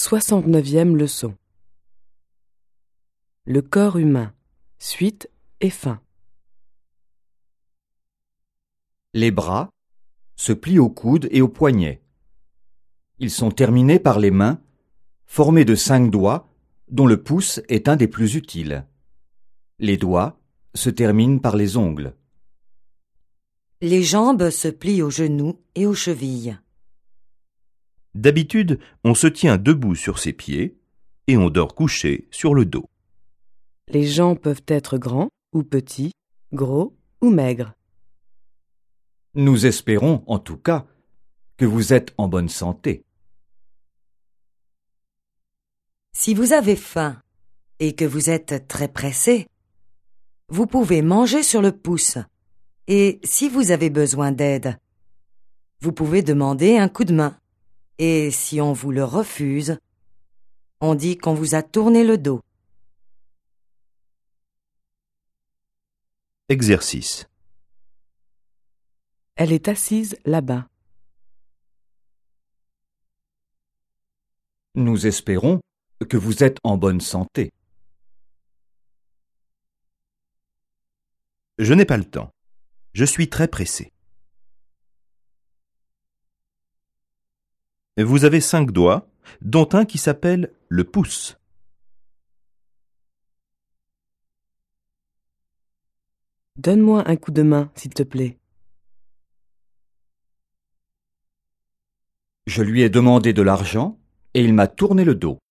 69e leçon. Le corps humain, suite et fin. Les bras se plient aux coudes et aux poignets. Ils sont terminés par les mains, formés de 5 doigts, dont le pouce est un des plus utiles. Les doigts se terminent par les ongles. Les jambes se plient aux genoux et aux chevilles. D'habitude, on se tient debout sur ses pieds et on dort couché sur le dos. Les gens peuvent être grands ou petits, gros ou maigres. Nous espérons, en tout cas, que vous êtes en bonne santé. Si vous avez faim et que vous êtes très pressé, vous pouvez manger sur le pouce. Et si vous avez besoin d'aide, vous pouvez demander un coup de main. Et si on vous le refuse, on dit qu'on vous a tourné le dos. Exercice. Elle est assise là-bas. Nous espérons que vous êtes en bonne santé. Je n'ai pas le temps. Je suis très pressé. Vous avez 5 doigts, dont un qui s'appelle le pouce. Donne-moi un coup de main, s'il te plaît. Je lui ai demandé de l'argent et il m'a tourné le dos.